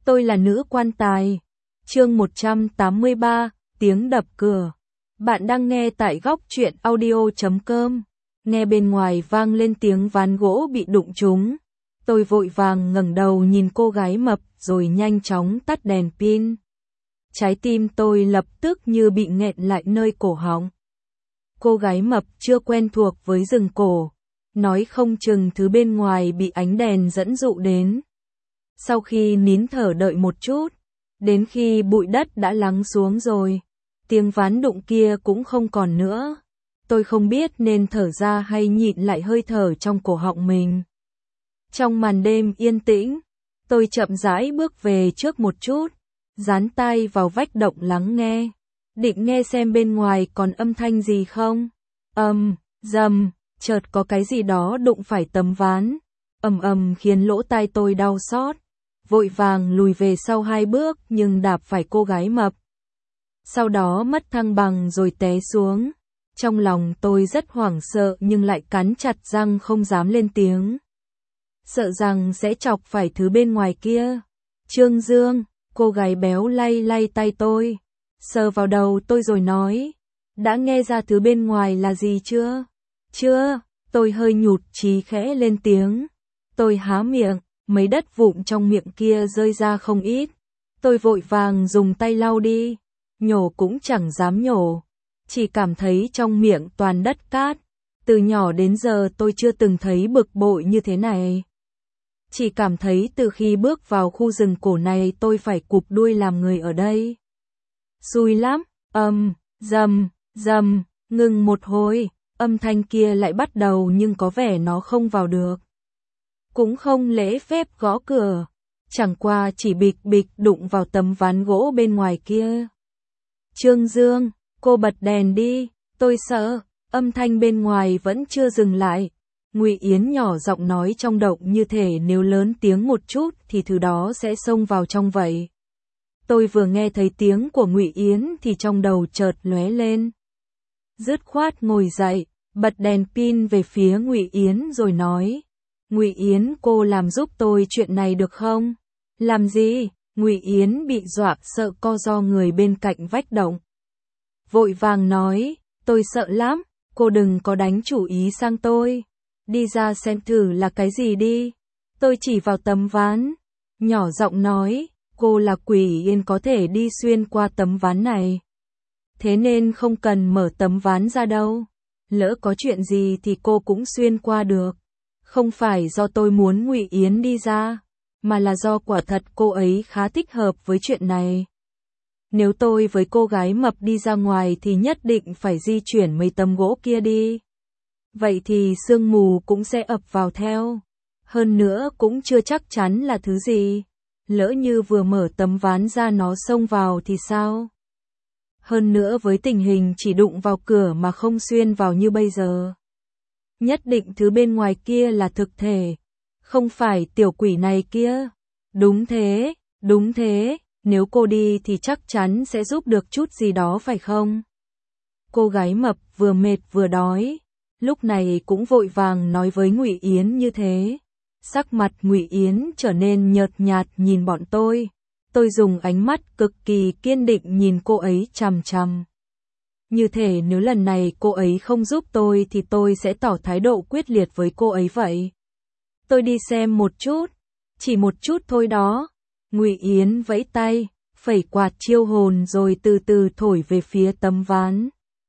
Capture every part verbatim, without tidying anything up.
Tôi là nữ quan tài. Chương một trăm tám mươi ba, tiếng đập cửa. Bạn đang nghe tại góc truyện audio chấm com. Nghe bên ngoài vang lên tiếng ván gỗ bị đụng trúng. Tôi vội vàng ngẩng đầu nhìn cô gái mập rồi nhanh chóng tắt đèn pin. Trái tim tôi lập tức như bị nghẹn lại nơi cổ họng. Cô gái mập chưa quen thuộc với rừng cổ, nói không chừng thứ bên ngoài bị ánh đèn dẫn dụ đến. Sau khi nín thở đợi một chút, đến khi bụi đất đã lắng xuống rồi, tiếng ván đụng kia cũng không còn nữa. Tôi không biết nên thở ra hay nhịn lại hơi thở trong cổ họng mình. Trong màn đêm yên tĩnh, tôi chậm rãi bước về trước một chút, dán tai vào vách động lắng nghe, định nghe xem bên ngoài còn âm thanh gì không. Ầm, rầm, chợt có cái gì đó đụng phải tấm ván, ầm ầm khiến lỗ tai tôi đau xót. Vội vàng lùi về sau hai bước nhưng đạp phải cô gái mập. Sau đó mất thăng bằng rồi té xuống. Trong lòng tôi rất hoảng sợ nhưng lại cắn chặt răng không dám lên tiếng. Sợ rằng sẽ chọc phải thứ bên ngoài kia. Trương Dương, cô gái béo lay lay tay tôi, sờ vào đầu tôi rồi nói, đã nghe ra thứ bên ngoài là gì chưa? Chưa, tôi hơi nhụt chí khẽ lên tiếng. Tôi há miệng, mấy đất vụn trong miệng kia rơi ra không ít. Tôi vội vàng dùng tay lau đi, nhổ cũng chẳng dám nhổ, chỉ cảm thấy trong miệng toàn đất cát. Từ nhỏ đến giờ tôi chưa từng thấy bực bội như thế này. Chỉ cảm thấy từ khi bước vào khu rừng cổ này tôi phải cụp đuôi làm người ở đây. Xui lắm, ầm, rầm, rầm, ngừng một hồi, âm thanh kia lại bắt đầu nhưng có vẻ nó không vào được. Cũng không lễ phép gõ cửa, chẳng qua chỉ bịch bịch đụng vào tấm ván gỗ bên ngoài kia. Trương Dương, cô bật đèn đi, tôi sợ. Âm thanh bên ngoài vẫn chưa dừng lại. Ngụy Yến nhỏ giọng nói trong động như thể nếu lớn tiếng một chút thì thứ đó sẽ xông vào trong vậy. Tôi vừa nghe thấy tiếng của Ngụy Yến thì trong đầu chợt lóe lên. Dứt khoát ngồi dậy, bật đèn pin về phía Ngụy Yến rồi nói, Ngụy Yến, cô làm giúp tôi chuyện này được không? Làm gì? Ngụy Yến bị dọa sợ co ro người bên cạnh vách động. Vội vàng nói, tôi sợ lắm, cô đừng có đánh chủ ý sang tôi. Đi ra xem thử là cái gì đi. Tôi chỉ vào tấm ván, nhỏ giọng nói, cô là quỷ yên có thể đi xuyên qua tấm ván này. Thế nên không cần mở tấm ván ra đâu. Lỡ có chuyện gì thì cô cũng xuyên qua được. Không phải do tôi muốn Ngụy Yến đi ra, mà là do quả thật cô ấy khá thích hợp với chuyện này. Nếu tôi với cô gái mập đi ra ngoài thì nhất định phải di chuyển mấy tấm gỗ kia đi. Vậy thì sương mù cũng sẽ ập vào theo. Hơn nữa cũng chưa chắc chắn là thứ gì. Lỡ như vừa mở tấm ván ra nó xông vào thì sao? Hơn nữa với tình hình chỉ đụng vào cửa mà không xuyên vào như bây giờ. Nhất định thứ bên ngoài kia là thực thể. Không phải tiểu quỷ này kia. Đúng thế, đúng thế. Nếu cô đi thì chắc chắn sẽ giúp được chút gì đó phải không? Cô gái mập vừa mệt vừa đói, lúc này cũng vội vàng nói với Ngụy Yến như thế. Sắc mặt Ngụy Yến trở nên nhợt nhạt nhìn bọn tôi. Tôi dùng ánh mắt cực kỳ kiên định nhìn cô ấy chằm chằm. Như thể nếu lần này cô ấy không giúp tôi thì tôi sẽ tỏ thái độ quyết liệt với cô ấy vậy. Tôi đi xem một chút, chỉ một chút thôi đó. Ngụy Yến vẫy tay, phẩy quạt chiêu hồn rồi từ từ thổi về phía tấm ván.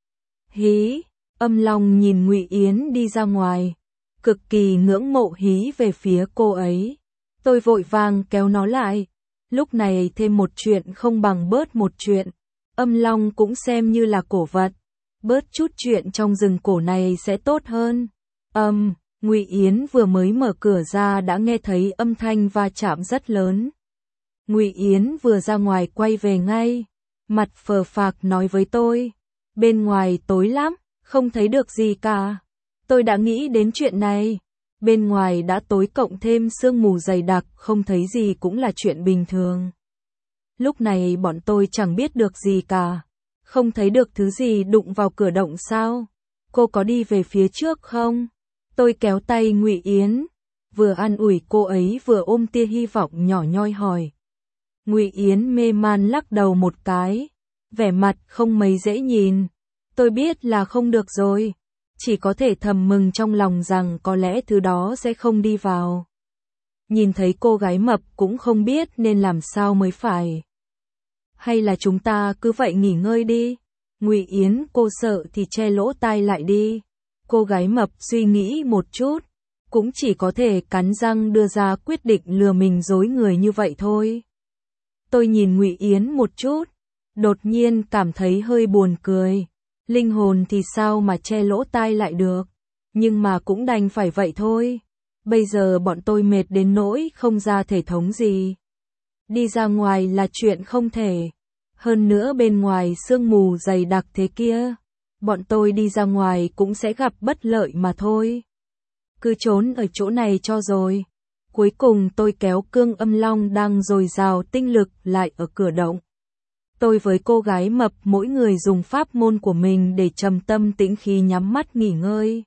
Hí, Âm Long nhìn Ngụy Yến đi ra ngoài, cực kỳ ngưỡng mộ hí về phía cô ấy. Tôi vội vàng kéo nó lại. Lúc này thêm một chuyện không bằng bớt một chuyện. Âm Long cũng xem như là cổ vật, bớt chút chuyện trong rừng cổ này sẽ tốt hơn. Âm, um, Ngụy Yến vừa mới mở cửa ra đã nghe thấy âm thanh va chạm rất lớn. Ngụy Yến vừa ra ngoài quay về ngay, mặt phờ phạc nói với tôi, bên ngoài tối lắm, không thấy được gì cả. Tôi đã nghĩ đến chuyện này, bên ngoài đã tối cộng thêm sương mù dày đặc, không thấy gì cũng là chuyện bình thường. Lúc này bọn tôi chẳng biết được gì cả, không thấy được thứ gì đụng vào cửa động sao? Cô có đi về phía trước không? Tôi kéo tay Ngụy Yến, vừa an ủi cô ấy vừa ôm tia hy vọng nhỏ nhoi hỏi. Ngụy Yến mê man lắc đầu một cái, vẻ mặt không mấy dễ nhìn. Tôi biết là không được rồi, chỉ có thể thầm mừng trong lòng rằng có lẽ thứ đó sẽ không đi vào. Nhìn thấy cô gái mập cũng không biết nên làm sao mới phải. Hay là chúng ta cứ vậy nghỉ ngơi đi. Ngụy Yến, cô sợ thì che lỗ tai lại đi. Cô gái mập suy nghĩ một chút, cũng chỉ có thể cắn răng đưa ra quyết định lừa mình dối người như vậy thôi. Tôi nhìn Ngụy Yến một chút, đột nhiên cảm thấy hơi buồn cười. Linh hồn thì sao mà che lỗ tai lại được, nhưng mà cũng đành phải vậy thôi. Bây giờ bọn tôi mệt đến nỗi không ra thể thống gì. Đi ra ngoài là chuyện không thể. Hơn nữa bên ngoài sương mù dày đặc thế kia, bọn tôi đi ra ngoài cũng sẽ gặp bất lợi mà thôi. Cứ trốn ở chỗ này cho rồi. Cuối cùng tôi kéo cương âm long đang dồi dào tinh lực lại ở cửa động. Tôi với cô gái mập mỗi người dùng pháp môn của mình để trầm tâm tĩnh khí nhắm mắt nghỉ ngơi.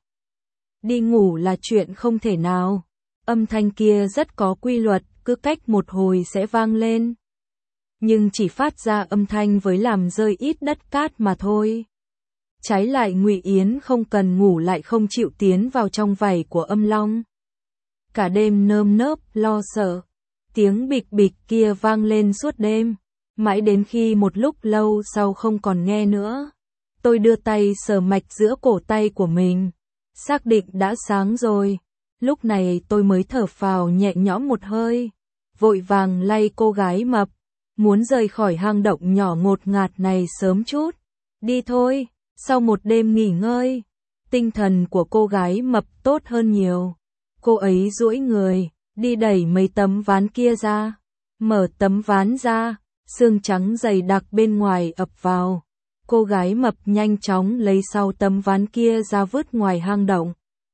Đi ngủ là chuyện không thể nào. Âm thanh kia rất có quy luật, cứ cách một hồi sẽ vang lên. Nhưng chỉ phát ra âm thanh với làm rơi ít đất cát mà thôi. Trái lại Ngụy Yến không cần ngủ lại không chịu tiến vào trong vảy của âm long. Cả đêm nơm nớp, lo sợ. Tiếng bịch bịch kia vang lên suốt đêm. Mãi đến khi một lúc lâu sau không còn nghe nữa. Tôi đưa tay sờ mạch giữa cổ tay của mình. Xác định đã sáng rồi. Lúc này tôi mới thở phào nhẹ nhõm một hơi. Vội vàng lay cô gái mập. Muốn rời khỏi hang động nhỏ ngột ngạt này sớm chút. Đi thôi, sau một đêm nghỉ ngơi. Tinh thần của cô gái mập tốt hơn nhiều. Cô ấy duỗi người, đi đẩy mấy tấm ván kia ra. Mở tấm ván ra, xương trắng dày đặc bên ngoài ập vào. Cô gái mập nhanh chóng lấy sau tấm ván kia ra vứt ngoài hang động.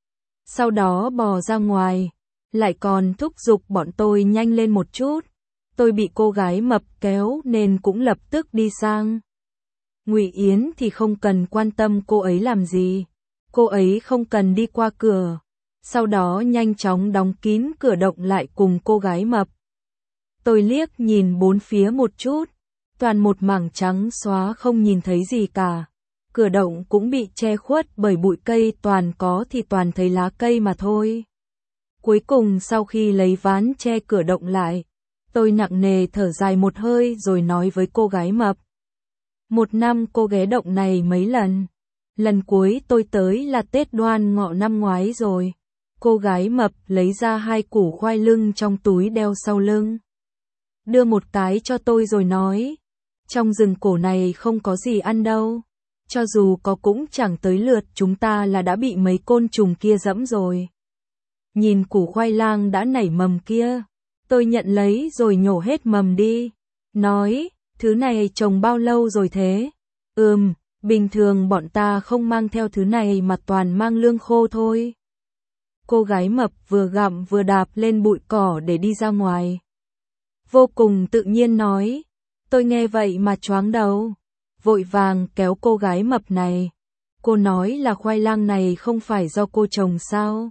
Sau đó bò ra ngoài, lại còn thúc giục bọn tôi nhanh lên một chút. Tôi bị cô gái mập kéo nên cũng lập tức đi sang. Ngụy Yến thì không cần quan tâm cô ấy làm gì. Cô ấy không cần đi qua cửa. Sau đó nhanh chóng đóng kín cửa động lại cùng cô gái mập. Tôi liếc nhìn bốn phía một chút. Toàn một mảng trắng xóa không nhìn thấy gì cả. Cửa động cũng bị che khuất bởi bụi cây, toàn có thì toàn thấy lá cây mà thôi. Cuối cùng sau khi lấy ván che cửa động lại, tôi nặng nề thở dài một hơi rồi nói với cô gái mập. Một năm cô ghé động này mấy lần. Lần cuối tôi tới là Tết Đoan Ngọ năm ngoái rồi. Cô gái mập lấy ra hai củ khoai lưng trong túi đeo sau lưng. Đưa một cái cho tôi rồi nói. Trong rừng cổ này không có gì ăn đâu. Cho dù có cũng chẳng tới lượt chúng ta là đã bị mấy côn trùng kia dẫm rồi. Nhìn củ khoai lang đã nảy mầm kia. Tôi nhận lấy rồi nhổ hết mầm đi. Nói, thứ này trồng bao lâu rồi thế? Ừm, bình thường bọn ta không mang theo thứ này mà toàn mang lương khô thôi. Cô gái mập vừa gặm vừa đạp lên bụi cỏ để đi ra ngoài. Vô cùng tự nhiên nói. Tôi nghe vậy mà choáng đầu. Vội vàng kéo cô gái mập này. Cô nói là khoai lang này không phải do cô trồng sao?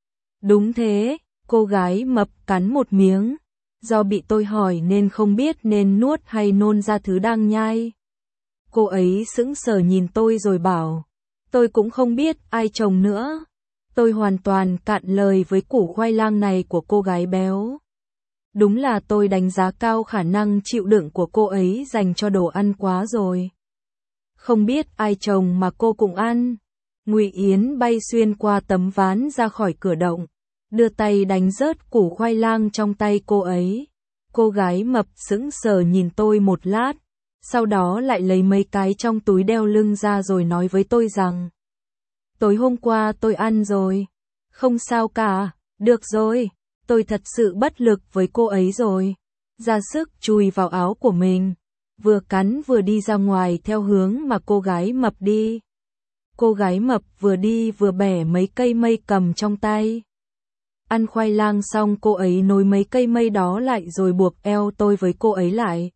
Đúng thế, cô gái mập cắn một miếng. Do bị tôi hỏi nên không biết nên nuốt hay nôn ra thứ đang nhai. Cô ấy sững sờ nhìn tôi rồi bảo. Tôi cũng không biết ai trồng nữa. Tôi hoàn toàn cạn lời với củ khoai lang này của cô gái béo. Đúng là tôi đánh giá cao khả năng chịu đựng của cô ấy dành cho đồ ăn quá rồi. Không biết ai trồng mà cô cũng ăn. Ngụy Yến bay xuyên qua tấm ván ra khỏi cửa động, đưa tay đánh rớt củ khoai lang trong tay cô ấy. Cô gái mập sững sờ nhìn tôi một lát, sau đó lại lấy mấy cái trong túi đeo lưng ra rồi nói với tôi rằng: tối hôm qua tôi ăn rồi. Không sao cả, được rồi. Tôi thật sự bất lực với cô ấy rồi. Ra sức chùi vào áo của mình, vừa cắn vừa đi ra ngoài theo hướng mà cô gái mập đi. Cô gái mập vừa đi vừa bẻ mấy cây mây cầm trong tay. Ăn khoai lang xong cô ấy nối mấy cây mây đó lại rồi buộc eo tôi với cô ấy lại.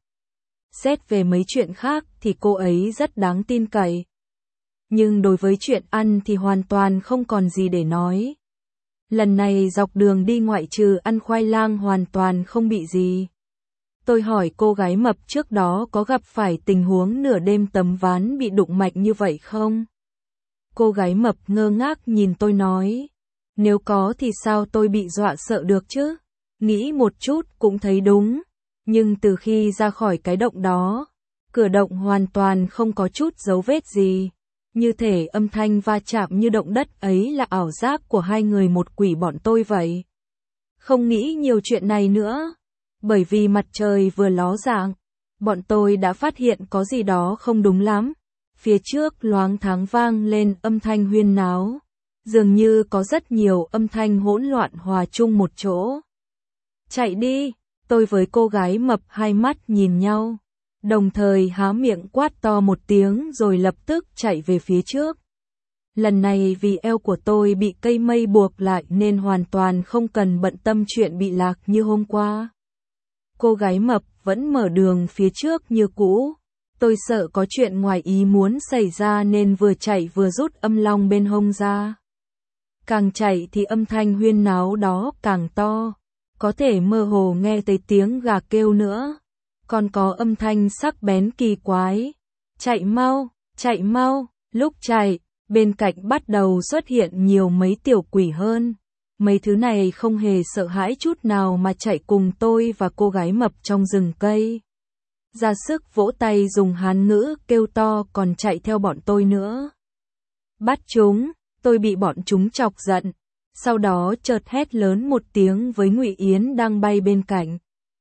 Xét về mấy chuyện khác thì cô ấy rất đáng tin cậy. Nhưng đối với chuyện ăn thì hoàn toàn không còn gì để nói. Lần này dọc đường đi ngoại trừ ăn khoai lang hoàn toàn không bị gì. Tôi hỏi cô gái mập trước đó có gặp phải tình huống nửa đêm tấm ván bị đụng mạnh như vậy không? Cô gái mập ngơ ngác nhìn tôi nói, nếu có thì sao tôi bị dọa sợ được chứ? Nghĩ một chút cũng thấy đúng, nhưng từ khi ra khỏi cái động đó, cửa động hoàn toàn không có chút dấu vết gì, như thể âm thanh va chạm như động đất ấy là ảo giác của hai người một quỷ bọn tôi vậy. Không nghĩ nhiều chuyện này nữa, bởi vì mặt trời vừa ló dạng, bọn tôi đã phát hiện có gì đó không đúng lắm. Phía trước loáng thoáng vang lên âm thanh huyên náo, dường như có rất nhiều âm thanh hỗn loạn hòa chung một chỗ. Chạy đi, tôi với cô gái mập hai mắt nhìn nhau, đồng thời há miệng quát to một tiếng rồi lập tức chạy về phía trước. Lần này vì eo của tôi bị cây mây buộc lại nên hoàn toàn không cần bận tâm chuyện bị lạc như hôm qua. Cô gái mập vẫn mở đường phía trước như cũ. Tôi sợ có chuyện ngoài ý muốn xảy ra nên vừa chạy vừa rút âm long bên hông ra. Càng chạy thì âm thanh huyên náo đó càng to, có thể mơ hồ nghe thấy tiếng gà kêu nữa, còn có âm thanh sắc bén kỳ quái. Chạy mau, chạy mau, lúc chạy, bên cạnh bắt đầu xuất hiện nhiều mấy tiểu quỷ hơn. Mấy thứ này không hề sợ hãi chút nào mà chạy cùng tôi và cô gái mập trong rừng cây. Ra sức vỗ tay dùng Hán ngữ kêu to còn chạy theo bọn tôi nữa. Bắt chúng, tôi bị bọn chúng chọc giận, sau đó chợt hét lớn một tiếng với Ngụy Yến đang bay bên cạnh.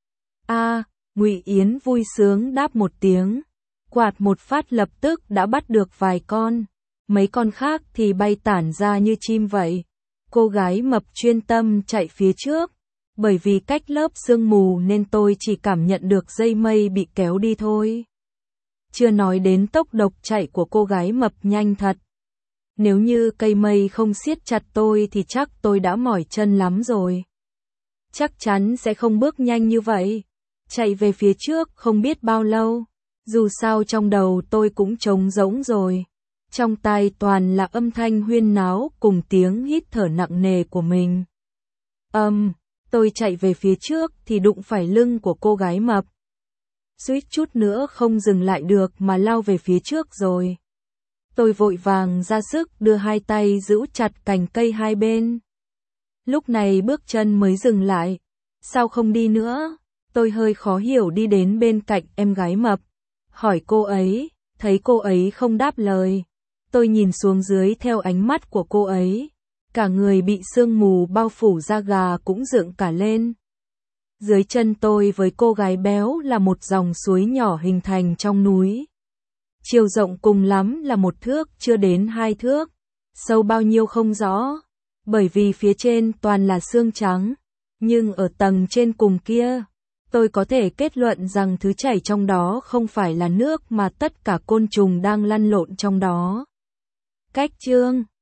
A, Ngụy Yến vui sướng đáp một tiếng, quạt một phát lập tức đã bắt được vài con, mấy con khác thì bay tản ra như chim vậy. Cô gái mập chuyên tâm chạy phía trước, bởi vì cách lớp sương mù nên tôi chỉ cảm nhận được dây mây bị kéo đi thôi. Chưa nói đến tốc độ chạy của cô gái mập nhanh thật. Nếu như cây mây không siết chặt tôi thì chắc tôi đã mỏi chân lắm rồi. Chắc chắn sẽ không bước nhanh như vậy. Chạy về phía trước không biết bao lâu, dù sao trong đầu tôi cũng trống rỗng rồi. Trong tai toàn là âm thanh huyên náo cùng tiếng hít thở nặng nề của mình. Âm, um, tôi chạy về phía trước thì đụng phải lưng của cô gái mập. Suýt chút nữa không dừng lại được mà lao về phía trước rồi. Tôi vội vàng ra sức đưa hai tay giữ chặt cành cây hai bên. Lúc này bước chân mới dừng lại. Sao không đi nữa? Tôi hơi khó hiểu đi đến bên cạnh em gái mập. Hỏi cô ấy, thấy cô ấy không đáp lời. Tôi nhìn xuống dưới theo ánh mắt của cô ấy. Cả người bị sương mù bao phủ da gà cũng dựng cả lên. Dưới chân tôi với cô gái béo là một dòng suối nhỏ hình thành trong núi. Chiều rộng cùng lắm là một thước chưa đến hai thước. Sâu bao nhiêu không rõ. Bởi vì phía trên toàn là sương trắng. Nhưng ở tầng trên cùng kia, tôi có thể kết luận rằng thứ chảy trong đó không phải là nước mà tất cả côn trùng đang lăn lộn trong đó. Cách chương